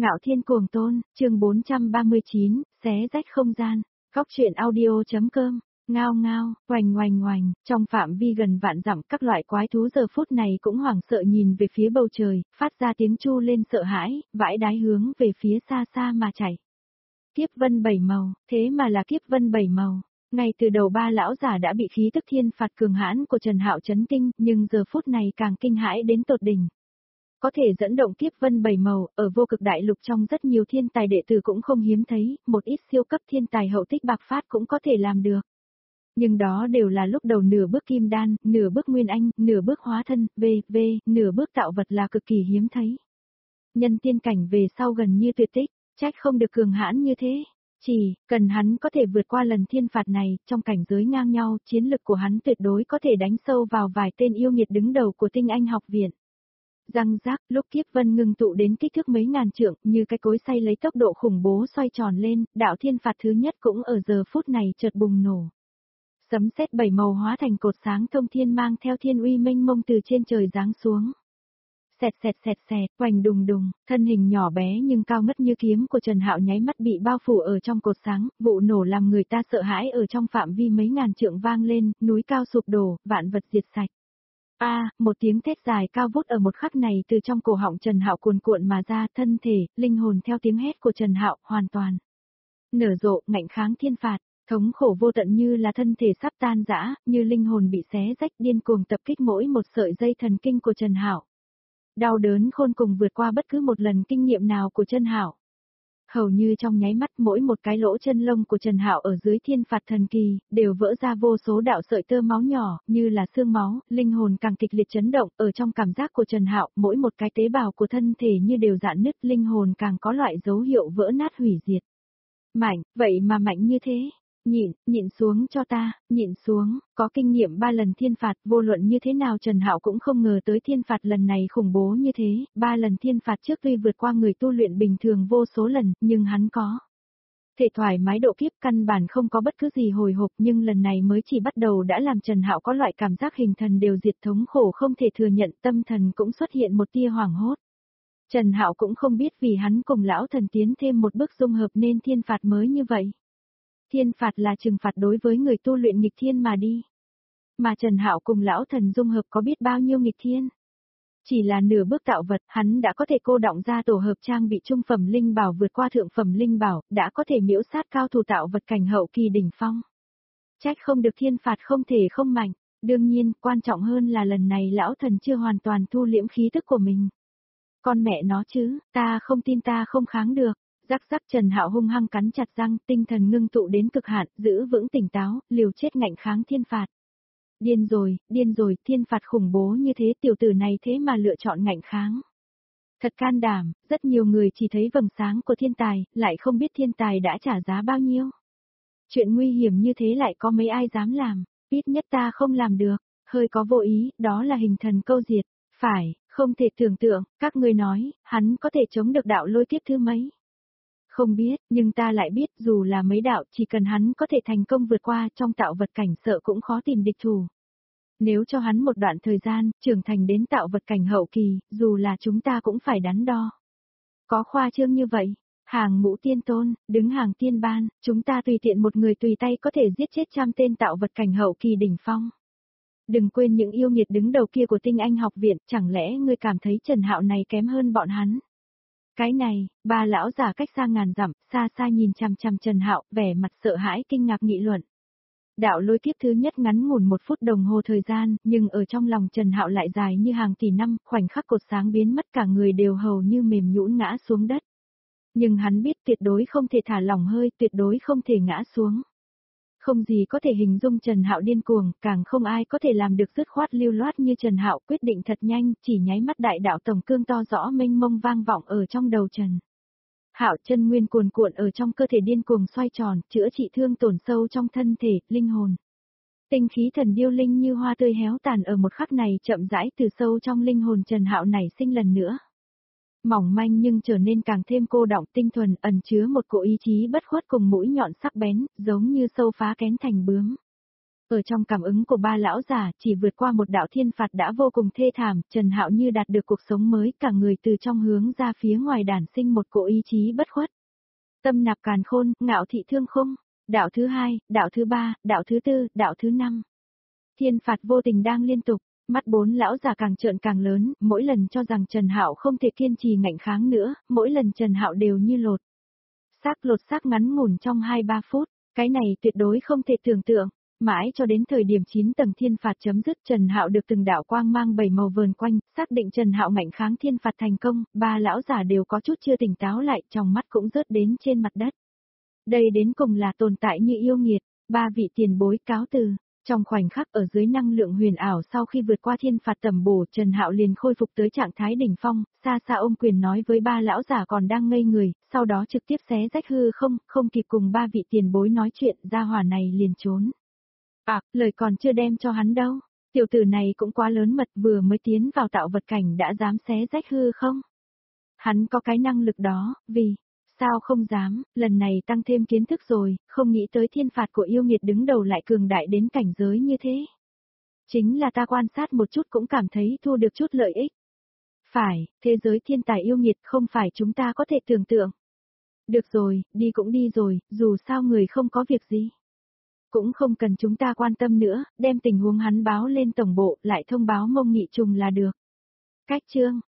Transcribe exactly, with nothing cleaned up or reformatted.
Ngạo Thiên Cuồng Tôn, chương bốn trăm ba mươi chín, xé rách không gian. Góc truyện audio.com, ngao ngao, oành oành oành, trong phạm vi gần vạn dặm các loại quái thú giờ phút này cũng hoảng sợ nhìn về phía bầu trời, phát ra tiếng chu lên sợ hãi, vãi đái hướng về phía xa xa mà chạy. Kiếp vân bảy màu, thế mà là kiếp vân bảy màu. Ngay từ đầu ba lão giả đã bị khí tức thiên phạt cường hãn của Trần Hạo chấn kinh, nhưng giờ phút này càng kinh hãi đến tột đỉnh. Có thể dẫn động kiếp vân bảy màu, ở vô cực đại lục trong rất nhiều thiên tài đệ tử cũng không hiếm thấy, một ít siêu cấp thiên tài hậu tích bạc phát cũng có thể làm được. Nhưng đó đều là lúc đầu nửa bước kim đan, nửa bước nguyên anh, nửa bước hóa thân, v, v, nửa bước tạo vật là cực kỳ hiếm thấy. Nhân tiên cảnh về sau gần như tuyệt tích, trách không được cường hãn như thế. Chỉ, cần hắn có thể vượt qua lần thiên phạt này, trong cảnh giới ngang nhau, chiến lực của hắn tuyệt đối có thể đánh sâu vào vài tên yêu nghiệt đứng đầu của tinh anh học viện. Răng rác, lúc kiếp vân ngưng tụ đến kích thước mấy ngàn trượng, như cái cối xay lấy tốc độ khủng bố xoay tròn lên, đạo thiên phạt thứ nhất cũng ở giờ phút này chợt bùng nổ. Sấm sét bảy màu hóa thành cột sáng thông thiên mang theo thiên uy mênh mông từ trên trời giáng xuống. Xẹt xẹt xẹt xẹt, oành đùng đùng, thân hình nhỏ bé nhưng cao ngất như kiếm của Trần Hạo nháy mắt bị bao phủ ở trong cột sáng, vụ nổ làm người ta sợ hãi ở trong phạm vi mấy ngàn trượng vang lên, núi cao sụp đổ, vạn vật diệt sạch. A, à, một tiếng thét dài cao vút ở một khắc này từ trong cổ họng Trần Hạo cuồn cuộn mà ra, thân thể, linh hồn theo tiếng hét của Trần Hạo hoàn toàn nở rộ, ngạnh kháng thiên phạt, thống khổ vô tận như là thân thể sắp tan rã, như linh hồn bị xé rách điên cuồng tập kích mỗi một sợi dây thần kinh của Trần Hạo. Đau đớn khôn cùng vượt qua bất cứ một lần kinh nghiệm nào của Trần Hạo. Hầu như trong nháy mắt mỗi một cái lỗ chân lông của Trần Hạo ở dưới thiên phạt thần kỳ, đều vỡ ra vô số đạo sợi tơ máu nhỏ, như là xương máu, linh hồn càng kịch liệt chấn động, ở trong cảm giác của Trần Hạo, mỗi một cái tế bào của thân thể như đều rạn nứt, linh hồn càng có loại dấu hiệu vỡ nát hủy diệt. Mạnh, vậy mà mạnh như thế. Nhịn, nhịn xuống cho ta, nhịn xuống, có kinh nghiệm ba lần thiên phạt, vô luận như thế nào Trần Hạo cũng không ngờ tới thiên phạt lần này khủng bố như thế, ba lần thiên phạt trước tuy vượt qua người tu luyện bình thường vô số lần, nhưng hắn có thể thoải mái độ kiếp, căn bản không có bất cứ gì hồi hộp, nhưng lần này mới chỉ bắt đầu đã làm Trần Hạo có loại cảm giác hình thần đều diệt, thống khổ không thể thừa nhận, tâm thần cũng xuất hiện một tia hoảng hốt. Trần Hạo cũng không biết vì hắn cùng lão thần tiến thêm một bước dung hợp nên thiên phạt mới như vậy. Thiên phạt là trừng phạt đối với người tu luyện nghịch thiên mà đi. Mà Trần Hạo cùng lão thần dung hợp có biết bao nhiêu nghịch thiên. Chỉ là nửa bước tạo vật, hắn đã có thể cô đọng ra tổ hợp trang bị trung phẩm linh bảo vượt qua thượng phẩm linh bảo, đã có thể miễu sát cao thủ tạo vật cảnh hậu kỳ đỉnh phong. Trách không được thiên phạt không thể không mạnh, đương nhiên, quan trọng hơn là lần này lão thần chưa hoàn toàn thu liễm khí tức của mình. Con mẹ nó chứ, ta không tin ta không kháng được. Rắc rắc Trần Hạo hung hăng cắn chặt răng, tinh thần ngưng tụ đến cực hạn, giữ vững tỉnh táo, liều chết ngạnh kháng thiên phạt. Điên rồi, điên rồi, thiên phạt khủng bố như thế, tiểu tử này thế mà lựa chọn ngạnh kháng. Thật can đảm, rất nhiều người chỉ thấy vầng sáng của thiên tài, lại không biết thiên tài đã trả giá bao nhiêu. Chuyện nguy hiểm như thế lại có mấy ai dám làm, ít nhất ta không làm được, hơi có vô ý, đó là hình thần câu diệt, phải, không thể tưởng tượng, các ngươi nói, hắn có thể chống được đạo lôi kiếp thứ mấy. Không biết, nhưng ta lại biết dù là mấy đạo chỉ cần hắn có thể thành công vượt qua trong tạo vật cảnh sợ cũng khó tìm địch thủ. Nếu cho hắn một đoạn thời gian, trưởng thành đến tạo vật cảnh hậu kỳ, dù là chúng ta cũng phải đắn đo. Có khoa trương như vậy, hàng ngũ tiên tôn, đứng hàng tiên ban, chúng ta tùy tiện một người tùy tay có thể giết chết trăm tên tạo vật cảnh hậu kỳ đỉnh phong. Đừng quên những yêu nghiệt đứng đầu kia của tinh anh học viện, chẳng lẽ ngươi cảm thấy Trần Hạo này kém hơn bọn hắn? Cái này, ba lão già cách xa ngàn dặm, xa xa nhìn chằm chằm Trần Hạo, vẻ mặt sợ hãi kinh ngạc nghị luận. Đạo lôi kiếp thứ nhất ngắn ngủn một phút đồng hồ thời gian, nhưng ở trong lòng Trần Hạo lại dài như hàng tỷ năm, khoảnh khắc cột sáng biến mất cả người đều hầu như mềm nhũn ngã xuống đất. Nhưng hắn biết tuyệt đối không thể thả lỏng hơi, tuyệt đối không thể ngã xuống. Không gì có thể hình dung Trần Hạo điên cuồng, càng không ai có thể làm được dứt khoát lưu loát như Trần Hạo, quyết định thật nhanh, chỉ nháy mắt đại đạo tổng cương to rõ mênh mông vang vọng ở trong đầu Trần Hạo, chân nguyên cuồn cuộn ở trong cơ thể điên cuồng xoay tròn, chữa trị thương tổn sâu trong thân thể, linh hồn. Tinh khí thần điêu linh như hoa tươi héo tàn ở một khắc này chậm rãi từ sâu trong linh hồn Trần Hạo nảy sinh lần nữa. Mỏng manh nhưng trở nên càng thêm cô đọng, tinh thuần, ẩn chứa một cỗ ý chí bất khuất cùng mũi nhọn sắc bén, giống như sâu phá kén thành bướm. Ở trong cảm ứng của ba lão già, chỉ vượt qua một đạo thiên phạt đã vô cùng thê thảm, Trần Hạo như đạt được cuộc sống mới, cả người từ trong hướng ra phía ngoài đản sinh một cỗ ý chí bất khuất. Tâm nạp càn khôn, ngạo thị thương khung, đạo thứ hai, đạo thứ ba, đạo thứ tư, đạo thứ năm. Thiên phạt vô tình đang liên tục, mắt bốn lão già càng trợn càng lớn, mỗi lần cho rằng Trần Hạo không thể kiên trì ngạnh kháng nữa, mỗi lần Trần Hạo đều như lột xác lột xác ngắn ngủn trong hai ba phút, cái này tuyệt đối không thể tưởng tượng. Mãi cho đến thời điểm chín tầng thiên phạt chấm dứt, Trần Hạo được từng đạo quang mang bảy màu vờn quanh, xác định Trần Hạo ngạnh kháng thiên phạt thành công, ba lão già đều có chút chưa tỉnh táo lại, trong mắt cũng rớt đến trên mặt đất. Đây đến cùng là tồn tại như yêu nghiệt, ba vị tiền bối cáo từ. Trong khoảnh khắc ở dưới năng lượng huyền ảo sau khi vượt qua thiên phạt tầm bổ, Trần Hạo liền khôi phục tới trạng thái đỉnh phong, xa xa ôm quyền nói với ba lão già còn đang ngây người, sau đó trực tiếp xé rách hư không, không kịp cùng ba vị tiền bối nói chuyện, gia hỏa này liền trốn. À, lời còn chưa đem cho hắn đâu, tiểu tử này cũng quá lớn mật, vừa mới tiến vào tạo vật cảnh đã dám xé rách hư không. Hắn có cái năng lực đó, vì, sao không dám, lần này tăng thêm kiến thức rồi, không nghĩ tới thiên phạt của yêu nghiệt đứng đầu lại cường đại đến cảnh giới như thế. Chính là ta quan sát một chút cũng cảm thấy thu được chút lợi ích. Phải, thế giới thiên tài yêu nghiệt không phải chúng ta có thể tưởng tượng. Được rồi, đi cũng đi rồi, dù sao người không có việc gì. Cũng không cần chúng ta quan tâm nữa, đem tình huống hắn báo lên tổng bộ, lại thông báo Mông Nghị Trùng là được. Cách chương